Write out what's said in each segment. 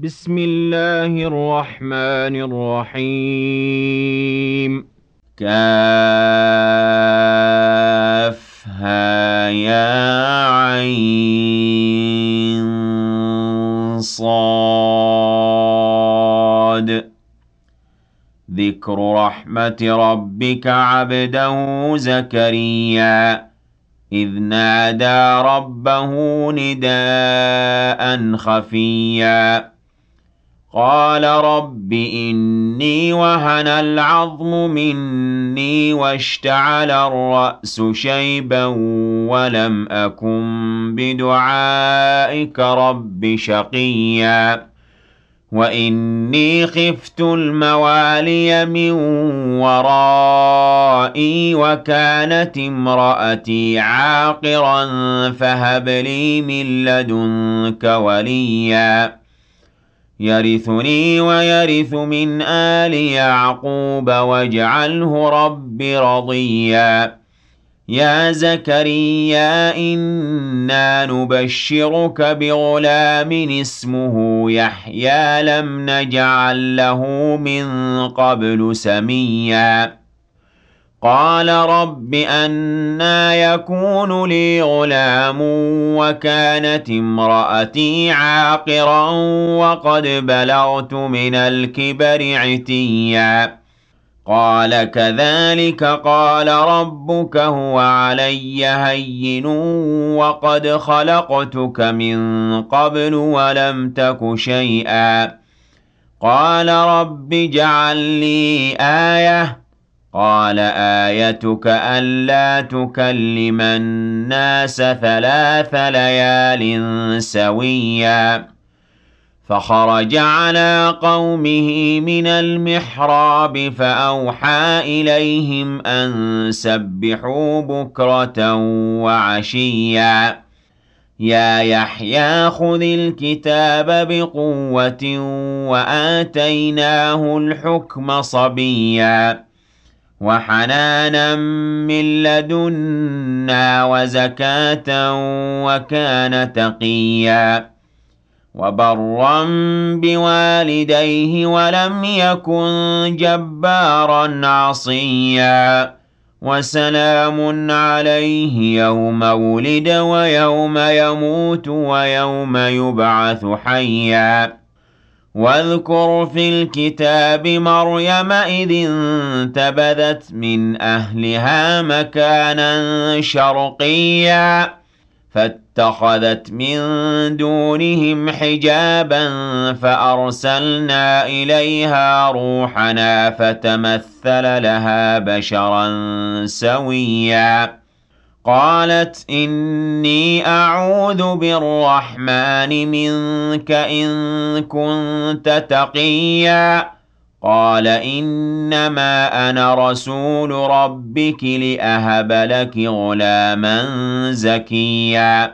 بسم الله الرحمن الرحيم. كافها يا عين صاد. ذكر رحمة ربك عبده زكريا إذ نادى ربه نداء خفيا قال رب إني وهن العظم مني واشتعل الرأس شيبا ولم أكن بدعائك رب شقيا وإني خفت الموالي من ورائي وكانت امرأتي عاقرا فهب لي من لدنك وليا يرثني ويرث من آل يعقوب واجعله رب رضيا يا زكريا إنا نبشرك بغلام اسمه يحيى لم نجعل له من قبل سميا قال رب أنى يكون لي غلام وكانت امرأتي عاقرا وقد بلغت من الكبر عتيا قال كذلك قال ربك هو علي هين وقد خلقتك من قبل ولم تك شيئا قال رب اجعل لي آية قال آيتك ألا تكلم الناس 3 ليال سويا فخرج على قومه من المحراب فأوحى إليهم أن سبحوا بكرة وعشيا يا يحيى خذ الكتاب بقوة وآتيناه الحكم صبيا وحنانا من لدنا وزكاة وكان تقيا وبرا بوالديه ولم يكن جبارا عصيا وسلام عليه يوم ولد ويوم يموت ويوم يبعث حيا واذكر في الكتاب مريم إذ انتبذت من أهلها مكانا شرقيا فاتخذت من دونهم حجابا فأرسلنا إليها روحنا فتمثل لها بشرا سويا قالت إني أعوذ بالرحمن منك إن كنت تقيا قال إنما أنا رسول ربك لأهب لك غلاما زكيا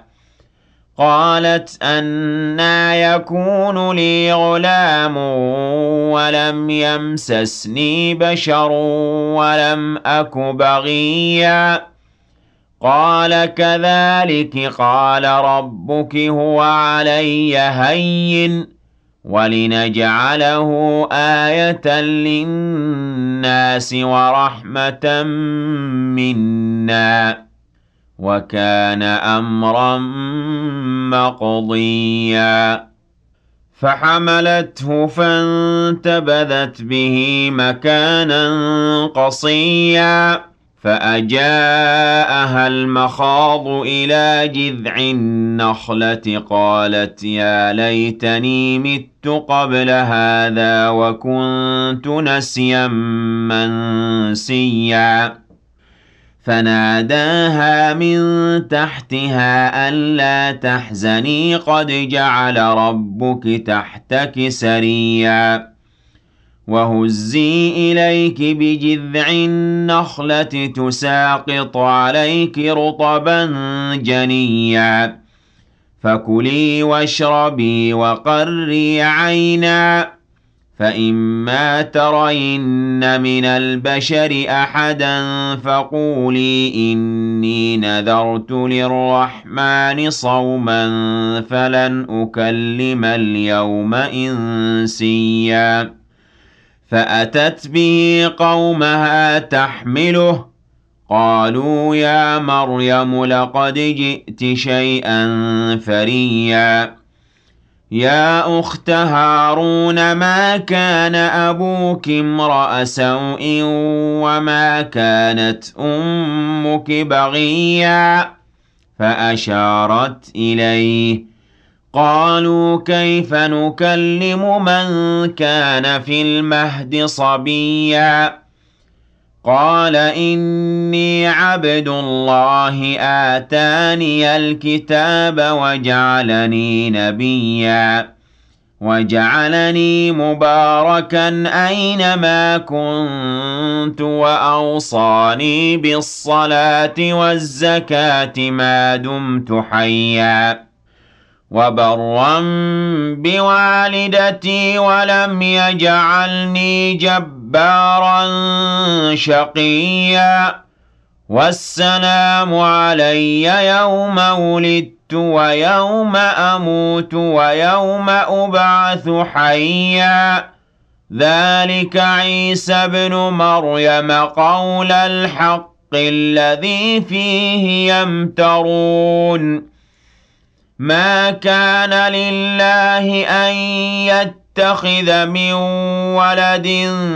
قالت أنى يكون لي غلام ولم يمسسني بشر ولم أك بغيا قال كذلك قال ربك هو علي هين ولنجعله آية للناس ورحمة منا وكان أمرا مقضيا فحملته فانتبذت به مكانا قصيا فأجاءها المخاض إلى جذع النخلة قالت يا ليتني مت قبل هذا وكنت نسيا منسيا فناداها من تحتها ألا تحزني قد جعل ربك تحتك سريا وهزي إليك بجذع النخلة تساقط عليك رطبا جنيا فكلي واشربي وقري عينا فإما ترين من البشر أحدا فقولي إني نذرت للرحمن صوما فلن أكلم اليوم إنسيا فأتت به قومها تحمله قالوا يا مريم لقد جئت شيئا فريا يا أخت هارون ما كان أبوك امرأ سوء وما كانت أمك بغيا فأشارت إليه قالوا كيف نكلم من كان في المهد صبيا قال إني عبد الله آتاني الكتاب وجعلني نبيا وجعلني مباركا أينما كنت وأوصاني بالصلاة والزكاة ما دمت حيا وبرا بوالدتي ولم يجعلني جبارا شقيا والسلام علي يوم ولدت ويوم أموت ويوم أبعث حيا ذلك عيسى بن مريم قول الحق الذي فيه يمترون ما كان لله أن يتخذ من ولد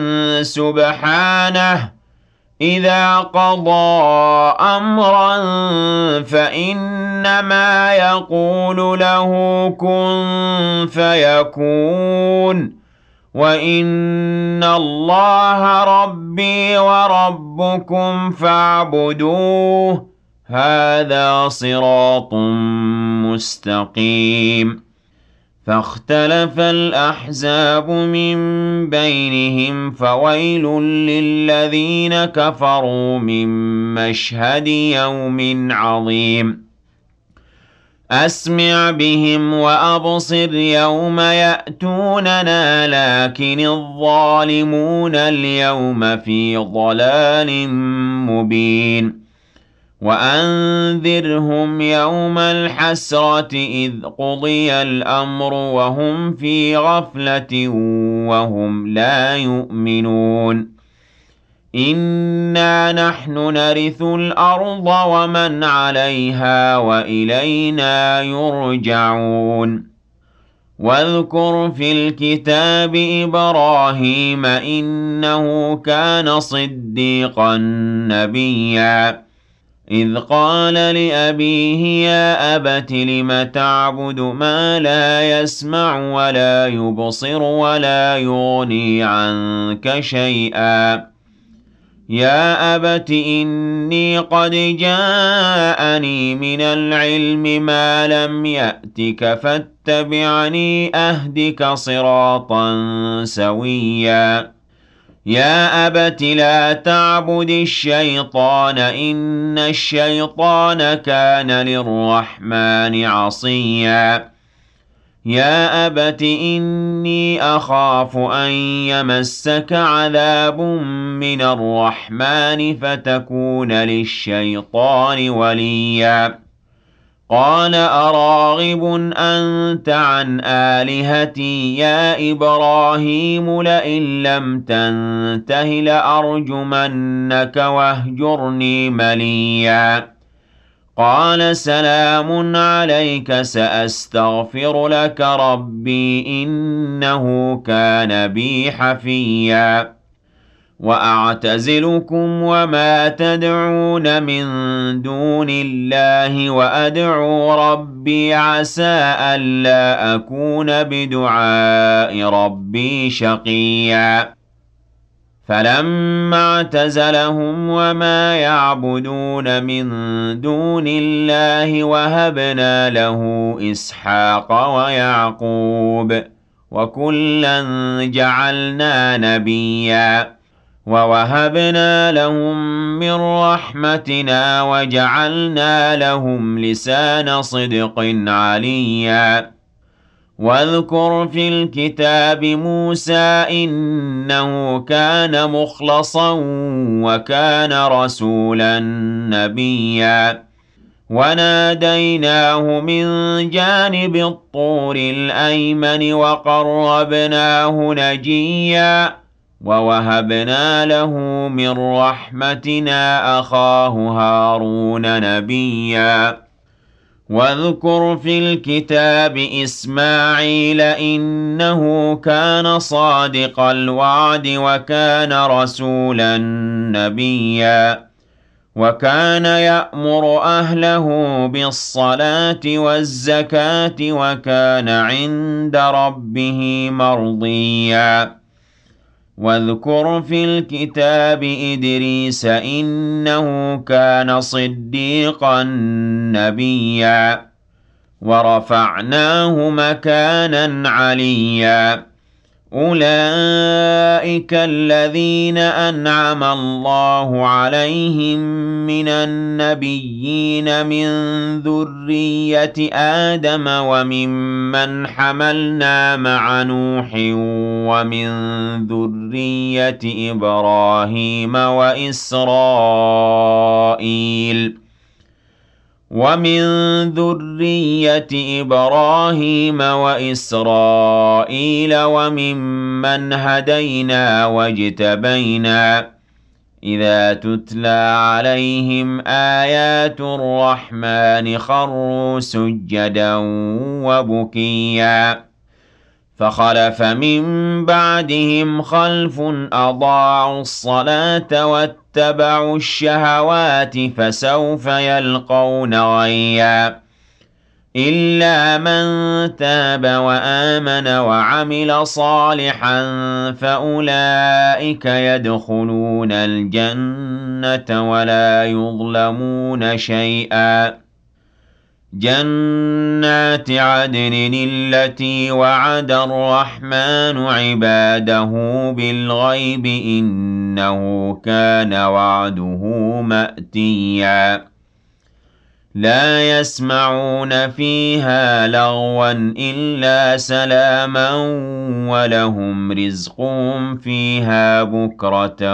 سبحانه إذا قضى أمرا فإنما يقول له كن فيكون وإن الله ربي وربكم فاعبدوه هذا صراط مستقيم فاختلف الأحزاب من بينهم فويل للذين كفروا من مشهد يوم عظيم أسمع بهم وأبصر يوم يأتوننا لكن الظالمون اليوم في ضلال مبين وأنذرهم يوم الحسرة إذ قضي الأمر وهم في غفلة وهم لا يؤمنون إنا نحن نرث الأرض ومن عليها وإلينا يرجعون واذكر في الكتاب إبراهيم إنه كان صديقا نبيا إذ قال لأبيه يا أبت لم تعبد ما لا يسمع ولا يبصر ولا يغني عنك شيئا يا أبت إني قد جاءني من العلم ما لم يأتك فاتبعني أهدك صراطا سويا يا أبت لا تعبد الشيطان إن الشيطان كان للرحمن عصيا يا أبت إني أخاف أن يمسك عذاب من الرحمن فتكون للشيطان وليا قال أراغب أنت عن آلهتي يا إبراهيم لئن لم تنته لأرجمنك واهجرني مليا قال سلام عليك سأستغفر لك ربي إنه كان بي حفيا وأعتزلكم وما تدعون من دون الله وأدعو ربي عسى ألا أكون بدعاء ربي شقيا فلما اعتزلهم وما يعبدون من دون الله وهبنا له إسحاق ويعقوب وكلا جعلنا نبيا ووهبنا لهم من رحمتنا وجعلنا لهم لسان صدق عليا واذكر في الكتاب موسى إنه كان مخلصا وكان رسولا نبيا وناديناه من جانب الطور الأيمن وقربناه نجيا ووهبنا له من رحمتنا أخاه هارون نبيا واذكر في الكتاب إسماعيل إنه كان صادق الوعد وكان رسولا نبيا وكان يأمر أهله بالصلاة والزكاة وكان عند ربه مرضيا واذكر في الكتاب إدريس إنه كان صديقا نبيا ورفعناه مكانا عليا أولئك الذين أنعم الله عليهم من النبيين من ذرية آدم وممن حملنا مع نوح ومن ذرية إبراهيم وإسرائيل وممن هدينا واجتبينا إذا تتلى عليهم آيات الرحمن خروا سجدا وبكيا فخلف من بعدهم خلف أضاعوا الصلاة واتبعوا الشهوات فسوف يلقون غيا إلا من تاب وآمن وعمل صالحا فأولئك يدخلون الجنة ولا يظلمون شيئا جنات عدن التي وعد الرحمن عباده بالغيب إنه كان وعده مأتيا لا يسمعون فيها لغوا إلا سلاما ولهم رزقهم فيها بكرة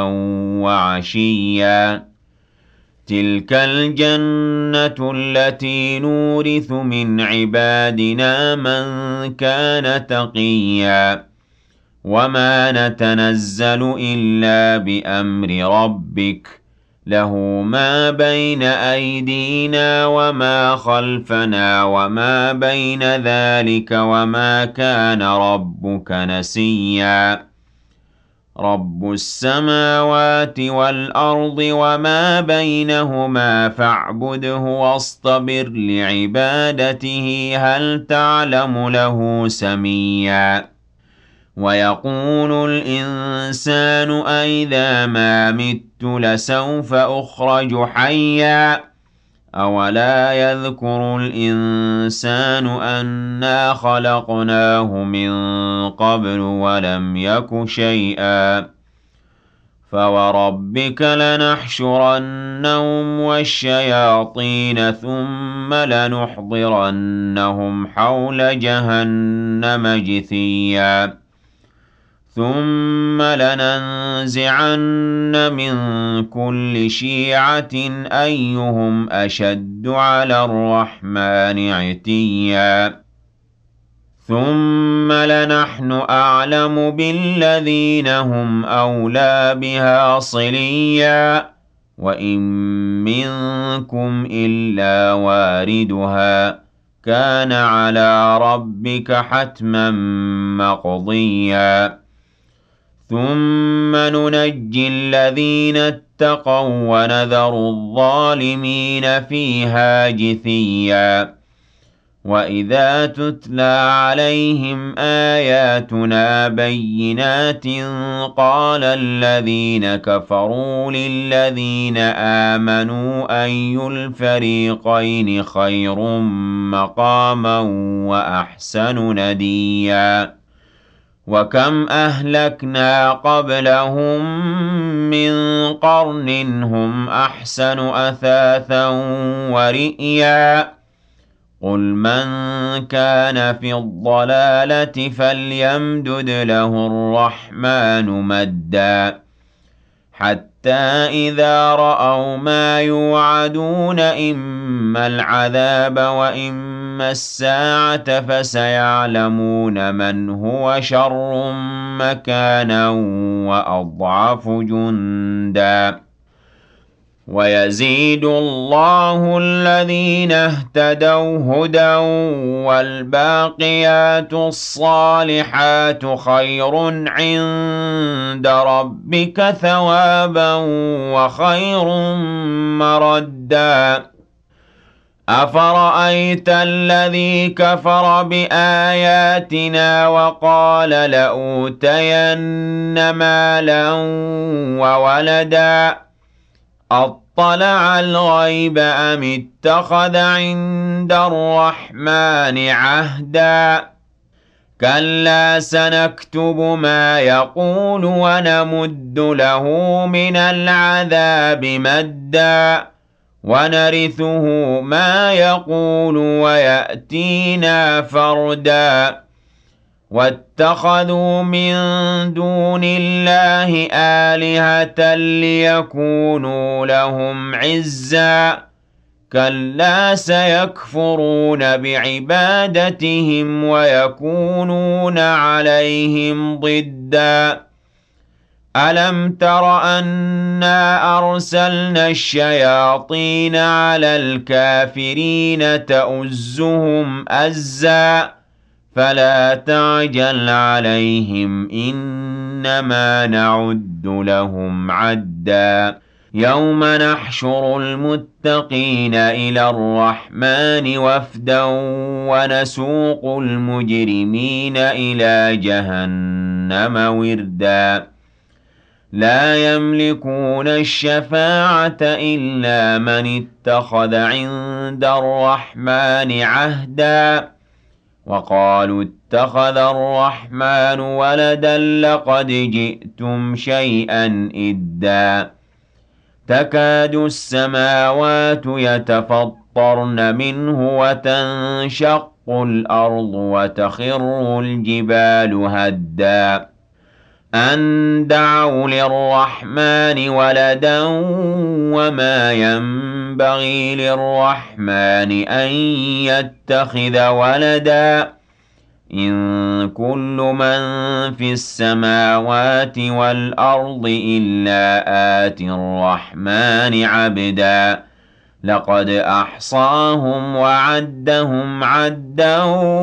وعشيا تلك الجنة التي نورث من عبادنا من كان تقيا وما نتنزل إلا بأمر ربك له ما بين أيدينا وما خلفنا وما بين ذلك وما كان ربك نسيا رب السماوات والأرض وما بينهما فاعبده واصطبر لعبادته هل تعلم له سميا ويقول الإنسان أئذا ما مت لسوف أخرج حيا أولا يذكر الإنسان أنا خلقناه من قبل ولم يك شيئا فوربك لنحشرنهم والشياطين ثم لنحضرنهم حول جهنم جثيا ثم لننزعن من كل شيعة أيهم أشد على الرحمن عتيا ثم لنحن أعلم بالذين هم أولى بها صليا وإن منكم إلا واردها كان على ربك حتما مقضيا ثم ننجي الذين اتقوا ونذر الظالمين فيها جثيا وإذا تتلى عليهم آياتنا بينات قال الذين كفروا للذين آمنوا أي الفريقين خير مقاما وأحسن نديا وكم أهلكنا قبلهم من قرن هم أحسن أثاثا ورئيا قُلْ مَن كَانَ فِي الضَّلَالَةِ فَلْيَمْدُدْ لَهُ الرَّحْمَٰنُ مَدًّا حَتَّىٰ إِذَا رَأَوْا مَا يُوعَدُونَ إِمَّا الْعَذَابَ وَإِمَّا السَّاعَةَ فَسَيَعْلَمُونَ مَنْ هُوَ شَرٌّ مَّكَانًا وَأَضْعَفُ جُندًا وَيَزِيدُ اللَّهُ الَّذِينَ اهْتَدَوْا هُدًى وَالْبَاقِيَاتُ الصَّالِحَاتُ خَيْرٌ عِندَ رَبِّكَ ثَوَابًا وَخَيْرٌ مَّرَدًّا أَفَرَأَيْتَ الَّذِي كَفَرَ بِآيَاتِنَا وَقَالَ لَأُوتَيَنَّ مَالًا وَوَلَدًا أَطَّلَعَ الْغَيْبَ أَمِ اتَّخَذَ عِندَ الرَّحْمَٰنِ عَهْدًا كَلَّا سَنَكْتُبُ مَا يَقُولُ وَنَمُدُّ لَهُ مِنَ الْعَذَابِ مَدًّا وَنَرِثُهُ مَا يَقُولُ وَيَأْتِينَا فَرْدًا وَاتَّخَذُوا مِن دُونِ اللَّهِ آلِهَةً لِّيَكُونُوا لَهُمْ عِزًّا كَلَّا سَيَكْفُرُونَ بِعِبَادَتِهِمْ وَيَكُونُونَ عَلَيْهِمْ ضِدًّا أَلَمْ تَرَ أَنَّا أَرْسَلْنَا الشَّيَاطِينَ عَلَى الْكَافِرِينَ تَؤُزُّهُمْ أَزًّا فَلَا تَعْجَلْ عَلَيْهِمْ إِنَّمَا نَعُدُّ لَهُمْ عَدًّا يَوْمَ نَحْشُرُ الْمُتَّقِينَ إِلَى الرَّحْمَٰنِ وَفْدًا وَنَسُوقُ الْمُجْرِمِينَ إِلَىٰ جَهَنَّمَ وِرْدًا لَّا يَمْلِكُونَ الشَّفَاعَةَ إِلَّا مَنِ اتَّخَذَ عِندَ الرَّحْمَٰنِ عَهْدًا وَقَالُوا اتَّخَذَ الرَّحْمَٰنُ وَلَدًا لَّقَدْ جِئْتُمْ شَيْئًا إِدًّا تَكَادُ السَّمَاوَاتُ يَتَفَطَّرْنَ مِنْهُ وَتَنشَقُّ الْأَرْضُ وَتَخِرُّ الْجِبَالُ هَدًّا أَن دَعَوْا لِلرَّحْمَٰنِ وَلَدًا وَمَا يَنبَغِي لِلرَّحْمَٰنِ أَن يَتَّخِذَ وَلَدًا إِن كُلُّ مَن فِي السَّمَاوَاتِ وَالْأَرْضِ إِلَّا آتِي الرَّحْمَٰنِ عَبْدًا لَّقَدْ أَحْصَاهُمْ وَعَدَّهُمْ عَدًّا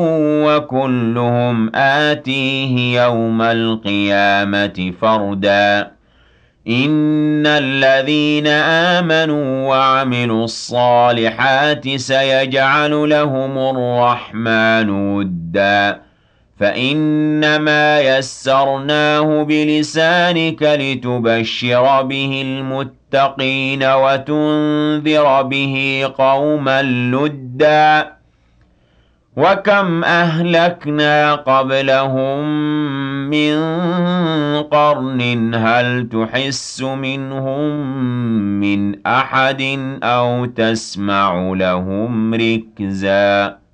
وَكُلُّهُمْ آتِيهِ يَوْمَ الْقِيَامَةِ فَرْدًا إِنَّ الَّذِينَ آمَنُوا وَعَمِلُوا الصَّالِحَاتِ سَيَجْعَلُ لَهُمُ الرَّحْمَٰنُ وُدًّا فَإِنَّمَا يَسَّرْنَاهُ بِلِسَانِكَ لِتُبَشِّرَ بِهِ الْمُتَّقِينَ وَتُنذِرَ بِهِ قَوْمًا لُّدًّا وَكَمْ أَهْلَكْنَا قَبْلَهُم مِّن قَرْنٍ هَلْ تُحِسُّ مِنْهُم مِّنْ أَحَدٍ أَوْ تَسْمَعُ لَهُمْ رِكْزًا